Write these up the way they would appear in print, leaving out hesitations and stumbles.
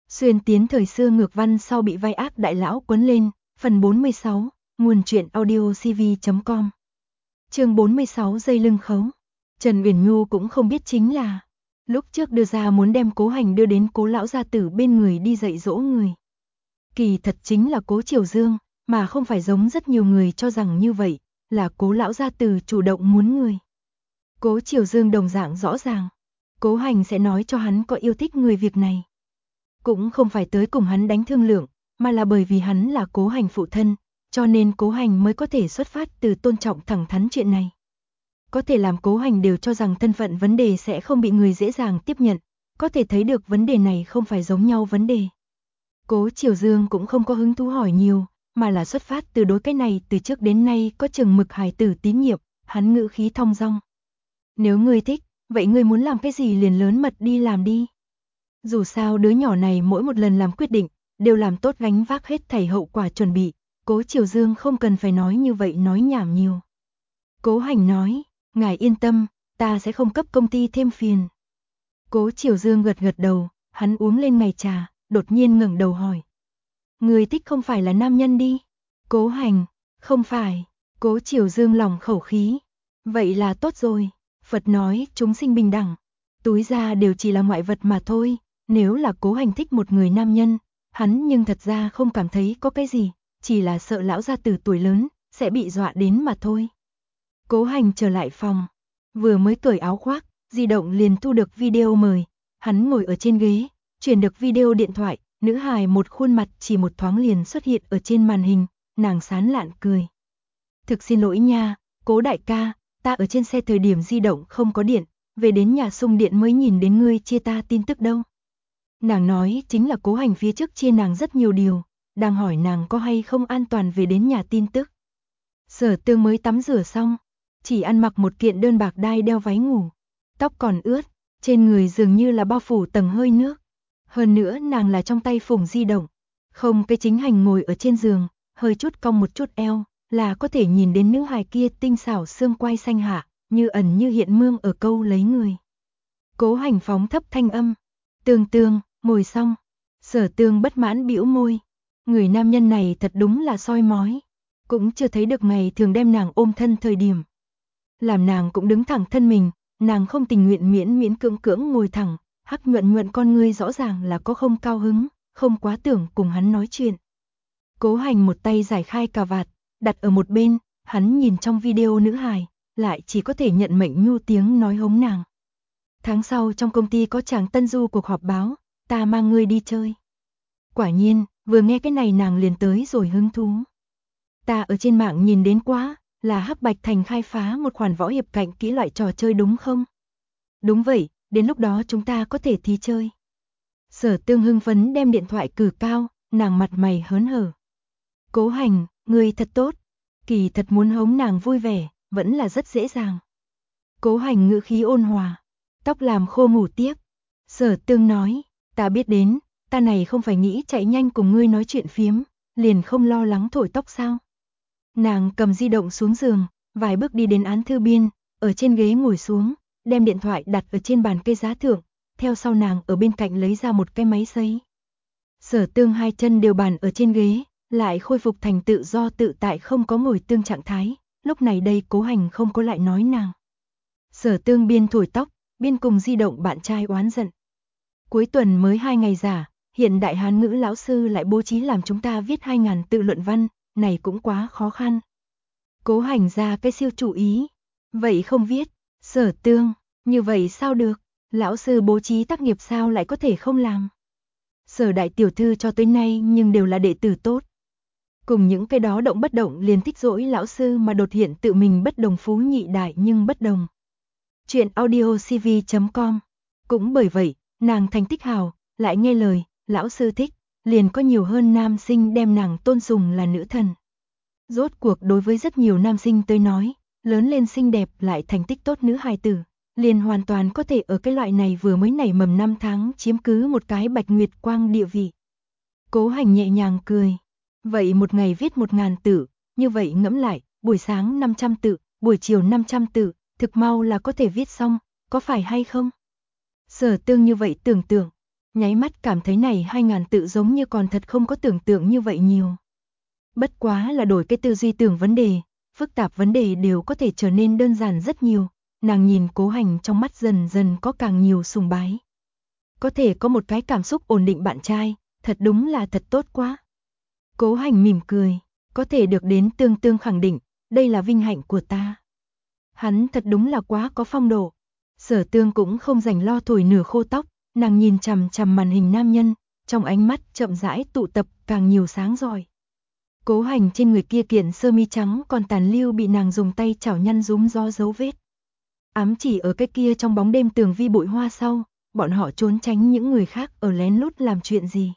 Xuyên tiến thời xưa ngược văn sau bị vai ác đại lão quấn lên, phần 46, nguồn truyện audio cv.com. Chương 46 dây lưng khấu. Trần Uyển Nhu cũng không biết chính là lúc trước đưa ra muốn đem Cố Hành đưa đến Cố lão gia tử bên người đi dạy dỗ người. Kỳ thật chính là Cố Triều Dương, mà không phải giống rất nhiều người cho rằng như vậy, là Cố lão gia tử chủ động muốn người. Cố Triều Dương đồng dạng rõ ràng, Cố Hành sẽ nói cho hắn có yêu thích người việc này. Cũng không phải tới cùng hắn đánh thương lượng, mà là bởi vì hắn là Cố Hành phụ thân, cho nên Cố Hành mới có thể xuất phát từ tôn trọng thẳng thắn chuyện này. Có thể làm Cố Hành đều cho rằng thân phận vấn đề sẽ không bị người dễ dàng tiếp nhận, có thể thấy được vấn đề này không phải giống nhau vấn đề. Cố Triều Dương cũng không có hứng thú hỏi nhiều, mà là xuất phát từ đối cái này từ trước đến nay có chừng mực hài tử tín nhiệm, hắn ngữ khí thong dong. Nếu ngươi thích, vậy ngươi muốn làm cái gì liền lớn mật đi làm đi. Dù sao đứa nhỏ này mỗi một lần làm quyết định, đều làm tốt gánh vác hết thảy hậu quả chuẩn bị, Cố Triều Dương không cần phải nói như vậy nói nhảm nhiều. Cố Hành nói, ngài yên tâm, ta sẽ không cấp công ty thêm phiền. Cố Triều Dương gật gật đầu, hắn uống lên ngày trà, đột nhiên ngẩng đầu hỏi. Người thích không phải là nam nhân đi? Cố Hành, không phải. Cố Triều Dương lòng khẩu khí. Vậy là tốt rồi, Phật nói chúng sinh bình đẳng. Túi ra đều chỉ là ngoại vật mà thôi, nếu là Cố Hành thích một người nam nhân, hắn nhưng thật ra không cảm thấy có cái gì, chỉ là sợ lão gia tử tuổi lớn, sẽ bị dọa đến mà thôi. Cố Hành trở lại phòng, vừa mới cởi áo khoác, di động liền thu được video mời, hắn ngồi ở trên ghế, chuyển được video điện thoại, nữ hài một khuôn mặt chỉ một thoáng liền xuất hiện ở trên màn hình, nàng sán lạn cười. Thực xin lỗi nha, Cố đại ca, ta ở trên xe thời điểm di động không có điện, về đến nhà xung điện mới nhìn đến ngươi chia ta tin tức đâu. Nàng nói chính là Cố Hành phía trước chia nàng rất nhiều điều, đang hỏi nàng có hay không an toàn về đến nhà tin tức. Sở Tương mới tắm rửa xong, chỉ ăn mặc một kiện đơn bạc đai đeo váy ngủ, tóc còn ướt, trên người dường như là bao phủ tầng hơi nước. Hơn nữa nàng là trong tay phủng di động, không cái chính hành ngồi ở trên giường, hơi chút cong một chút eo, là có thể nhìn đến nữ hài kia tinh xảo xương quai xanh hạ, như ẩn như hiện mương ở câu lấy người. Cố Hành phóng thấp thanh âm, Tương Tương, ngồi xong. Sở Tương bất mãn bĩu môi, người nam nhân này thật đúng là soi mói, cũng chưa thấy được ngày thường đem nàng ôm thân thời điểm. Làm nàng cũng đứng thẳng thân mình, nàng không tình nguyện miễn cưỡng ngồi thẳng, hắc nhuận con ngươi rõ ràng là có không cao hứng, không quá tưởng cùng hắn nói chuyện. Cố Hành một tay giải khai cà vạt, đặt ở một bên, hắn nhìn trong video nữ hài, lại chỉ có thể nhận mệnh nhu tiếng nói hống nàng. Tháng sau trong công ty có chàng tân du cuộc họp báo, ta mang ngươi đi chơi. Quả nhiên, vừa nghe cái này nàng liền tới rồi hứng thú. Ta ở trên mạng nhìn đến quá, là Hắc Bạch Thành khai phá một khoản võ hiệp cạnh kỹ loại trò chơi đúng không? Đúng vậy, đến lúc đó chúng ta có thể thi chơi. Sở Tương hưng phấn đem điện thoại cử cao, nàng mặt mày hớn hở. Cố Hành, ngươi thật tốt. Kỳ thật muốn hống nàng vui vẻ, vẫn là rất dễ dàng. Cố Hành ngữ khí ôn hòa, tóc làm khô ngủ tiếp. Sở Tương nói, ta biết đến, ta này không phải nghĩ chạy nhanh cùng ngươi nói chuyện phiếm, liền không lo lắng thổi tóc sao? Nàng cầm di động xuống giường, vài bước đi đến án thư biên, ở trên ghế ngồi xuống, đem điện thoại đặt ở trên bàn cây giá thượng, theo sau nàng ở bên cạnh lấy ra một cái máy sấy. Sở Tương hai chân đều bàn ở trên ghế, lại khôi phục thành tự do tự tại không có ngồi tương trạng thái, lúc này đây Cố Hành không có lại nói nàng. Sở Tương biên thổi tóc, biên cùng di động bạn trai oán giận. Cuối tuần mới 2 ngày giả, hiện đại Hán ngữ lão sư lại bố trí làm chúng ta viết 2.000 tự luận văn, này cũng quá khó khăn. Cố Hành ra cái siêu chủ ý. Vậy không viết, Sở Tương, như vậy sao được, lão sư bố trí tác nghiệp sao lại có thể không làm. Sở đại tiểu thư cho tới nay nhưng đều là đệ tử tốt. Cùng những cái đó động bất động liền thích dỗi lão sư mà đột hiện tự mình bất đồng phú nhị đại nhưng bất đồng. Chuyện audio cv.com. Cũng bởi vậy, nàng thành tích hào, lại nghe lời, lão sư thích, liền có nhiều hơn nam sinh đem nàng tôn sùng là nữ thần. Rốt cuộc đối với rất nhiều nam sinh tới nói, lớn lên xinh đẹp lại thành tích tốt nữ hài tử, liền hoàn toàn có thể ở cái loại này vừa mới nảy mầm 5 tháng chiếm cứ một cái bạch nguyệt quang địa vị. Cố Hành nhẹ nhàng cười. Vậy một ngày viết 1.000 tự, như vậy ngẫm lại, buổi sáng 500 tự, buổi chiều 500 tự, thực mau là có thể viết xong, có phải hay không? Sở Tương như vậy tưởng tượng, nháy mắt cảm thấy này 2000 tự giống như còn thật không có tưởng tượng như vậy nhiều. Bất quá là đổi cái tư duy tưởng vấn đề, phức tạp vấn đề đều có thể trở nên đơn giản rất nhiều, nàng nhìn Cố Hành trong mắt dần dần có càng nhiều sùng bái. Có thể có một cái cảm xúc ổn định bạn trai, thật đúng là thật tốt quá. Cố Hành mỉm cười, có thể được đến Tương Tương khẳng định, đây là vinh hạnh của ta. Hắn thật đúng là quá có phong độ. Sở Tương cũng không rảnh lo thổi nửa khô tóc, nàng nhìn chằm chằm màn hình nam nhân, trong ánh mắt chậm rãi tụ tập càng nhiều sáng rọi. Cố Hành trên người kia kiện sơ mi trắng còn tàn lưu bị nàng dùng tay chảo nhăn rúm gió dấu vết. Ám chỉ ở cái kia trong bóng đêm tường vi bụi hoa sau, bọn họ trốn tránh những người khác ở lén lút làm chuyện gì.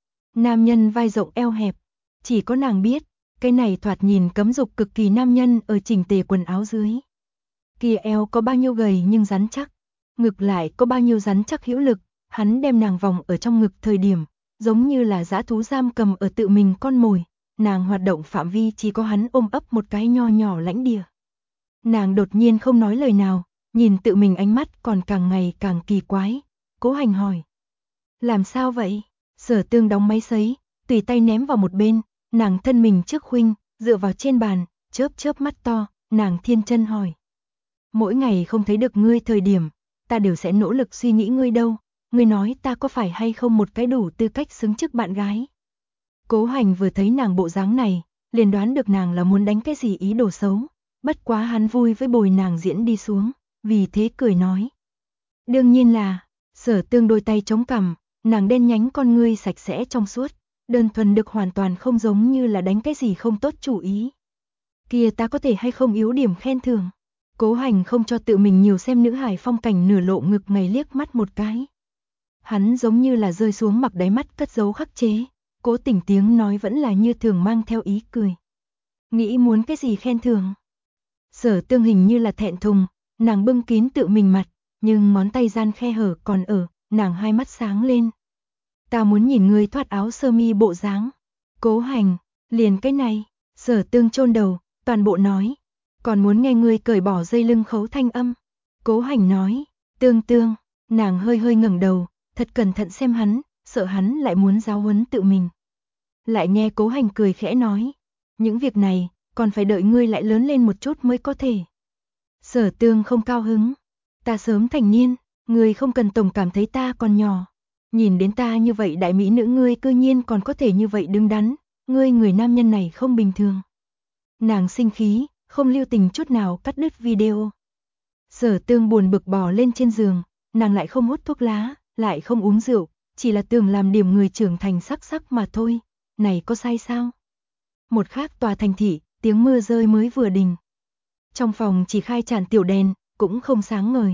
Nam nhân vai rộng eo hẹp, chỉ có nàng biết, cái này thoạt nhìn cấm dục cực kỳ nam nhân ở chỉnh tề quần áo dưới. Kia eo có bao nhiêu gầy nhưng rắn chắc, ngực lại có bao nhiêu rắn chắc hữu lực, hắn đem nàng vòng ở trong ngực thời điểm, giống như là dã thú giam cầm ở tự mình con mồi, nàng hoạt động phạm vi chỉ có hắn ôm ấp một cái nho nhỏ lãnh địa. Nàng đột nhiên không nói lời nào, nhìn tự mình ánh mắt còn càng ngày càng kỳ quái, Cố Hành hỏi. Làm sao vậy? Sở Tương đóng máy sấy, tùy tay ném vào một bên, nàng thân mình trước khuynh, dựa vào trên bàn, chớp chớp mắt to, nàng thiên chân hỏi. Mỗi ngày không thấy được ngươi thời điểm, ta đều sẽ nỗ lực suy nghĩ ngươi đâu, ngươi nói ta có phải hay không một cái đủ tư cách xứng chức bạn gái. Cố Hành vừa thấy nàng bộ dáng này, liền đoán được nàng là muốn đánh cái gì ý đồ xấu, bất quá hắn vui với bồi nàng diễn đi xuống, vì thế cười nói. Đương nhiên là, Sở Tương đôi tay chống cằm, nàng đen nhánh con ngươi sạch sẽ trong suốt, đơn thuần được hoàn toàn không giống như là đánh cái gì không tốt chủ ý. Kia ta có thể hay không yếu điểm khen thưởng. Cố Hành không cho tự mình nhiều xem nữ hài phong cảnh nửa lộ ngực ngày liếc mắt một cái. Hắn giống như là rơi xuống mặc đáy mắt cất giấu khắc chế, cố tình tiếng nói vẫn là như thường mang theo ý cười. Nghĩ muốn cái gì khen thưởng? Sở Tương hình như là thẹn thùng, nàng bưng kín tự mình mặt, nhưng ngón tay gian khe hở còn ở, nàng hai mắt sáng lên. Ta muốn nhìn ngươi thoát áo sơ mi bộ dáng. Cố Hành, liền cái này, Sở Tương chôn đầu, toàn bộ nói. Còn muốn nghe ngươi cởi bỏ dây lưng khấu thanh âm. Cố Hành nói, Tương Tương, nàng hơi hơi ngẩng đầu, thật cẩn thận xem hắn, sợ hắn lại muốn giáo huấn tự mình. Lại nghe Cố Hành cười khẽ nói, những việc này, còn phải đợi ngươi lại lớn lên một chút mới có thể. Sở Tương không cao hứng, ta sớm thành niên, ngươi không cần tổng cảm thấy ta còn nhỏ. Nhìn đến ta như vậy đại mỹ nữ ngươi cư nhiên còn có thể như vậy đứng đắn, ngươi người nam nhân này không bình thường. Nàng sinh khí, không lưu tình chút nào cắt đứt video. Sở Tương buồn bực bò lên trên giường, nàng lại không hút thuốc lá, lại không uống rượu, chỉ là tưởng làm điểm người trưởng thành sắc sắc mà thôi, này có sai sao? Một khác tòa thành thị, tiếng mưa rơi mới vừa đình. Trong phòng chỉ khai tràn tiểu đèn, cũng không sáng ngời.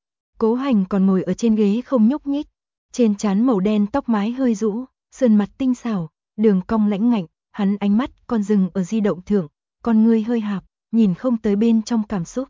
Cố Hành còn ngồi ở trên ghế không nhúc nhích, trên trán màu đen tóc mái hơi rũ, sườn mặt tinh xảo, đường cong lãnh ngạnh, hắn ánh mắt còn dừng ở di động thượng, con ngươi hơi hạp, nhìn không tới bên trong cảm xúc.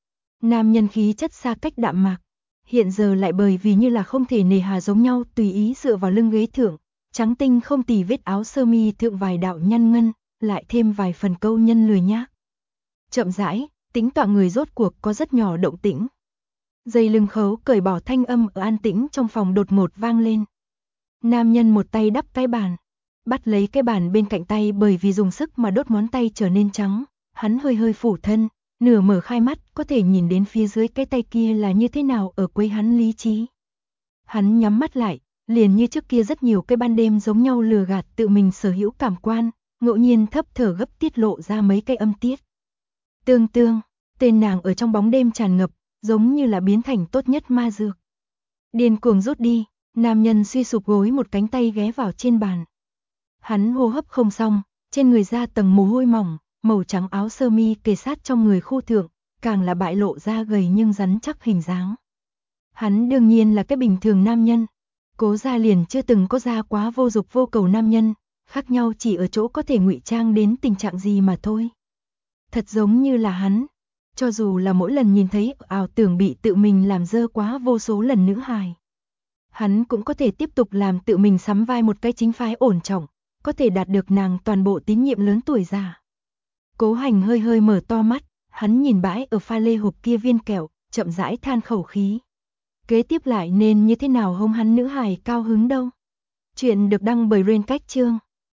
Nam nhân khí chất xa cách đạm mạc, hiện giờ lại bởi vì như là không thể nề hà giống nhau tùy ý dựa vào lưng ghế thượng, trắng tinh không tì vết áo sơ mi thượng vài đạo nhăn ngân, lại thêm vài phần câu nhân lười nhác. Chậm rãi, tính tọa người rốt cuộc có rất nhỏ động tĩnh. Dây lưng khấu cởi bỏ thanh âm ở an tĩnh trong phòng đột ngột vang lên. Nam nhân một tay đắp cái bàn, bắt lấy cái bàn bên cạnh tay bởi vì dùng sức mà đốt ngón tay trở nên trắng, hắn hơi hơi phủ thân, nửa mở khai mắt có thể nhìn đến phía dưới cái tay kia là như thế nào ở quấy hắn lý trí. Hắn nhắm mắt lại, liền như trước kia rất nhiều cái ban đêm giống nhau lừa gạt tự mình sở hữu cảm quan, ngẫu nhiên thấp thở gấp tiết lộ ra mấy cái âm tiết. Tương Tương, tên nàng ở trong bóng đêm tràn ngập, giống như là biến thành tốt nhất ma dược. Điên cuồng rút đi, nam nhân suy sụp gối một cánh tay ghé vào trên bàn. Hắn hô hấp không xong, trên người ra tầng mồ hôi mỏng, màu trắng áo sơ mi kề sát trong người khu thượng, càng là bại lộ ra gầy nhưng rắn chắc hình dáng. Hắn đương nhiên là cái bình thường nam nhân, Cố gia liền chưa từng có ra quá vô dục vô cầu nam nhân, khác nhau chỉ ở chỗ có thể ngụy trang đến tình trạng gì mà thôi. Thật giống như là hắn, cho dù là mỗi lần nhìn thấy ảo tưởng bị tự mình làm dơ quá vô số lần nữ hài. Hắn cũng có thể tiếp tục làm tự mình sắm vai một cái chính phái ổn trọng, có thể đạt được nàng toàn bộ tín nhiệm lớn tuổi già. Cố Hành hơi hơi mở to mắt, hắn nhìn bãi ở pha lê hộp kia viên kẹo, chậm rãi than khẩu khí. kế tiếp lại nên như thế nào hông hắn nữ hài cao hứng đâu. Chuyện được đăng bởi Rain Cách Chương.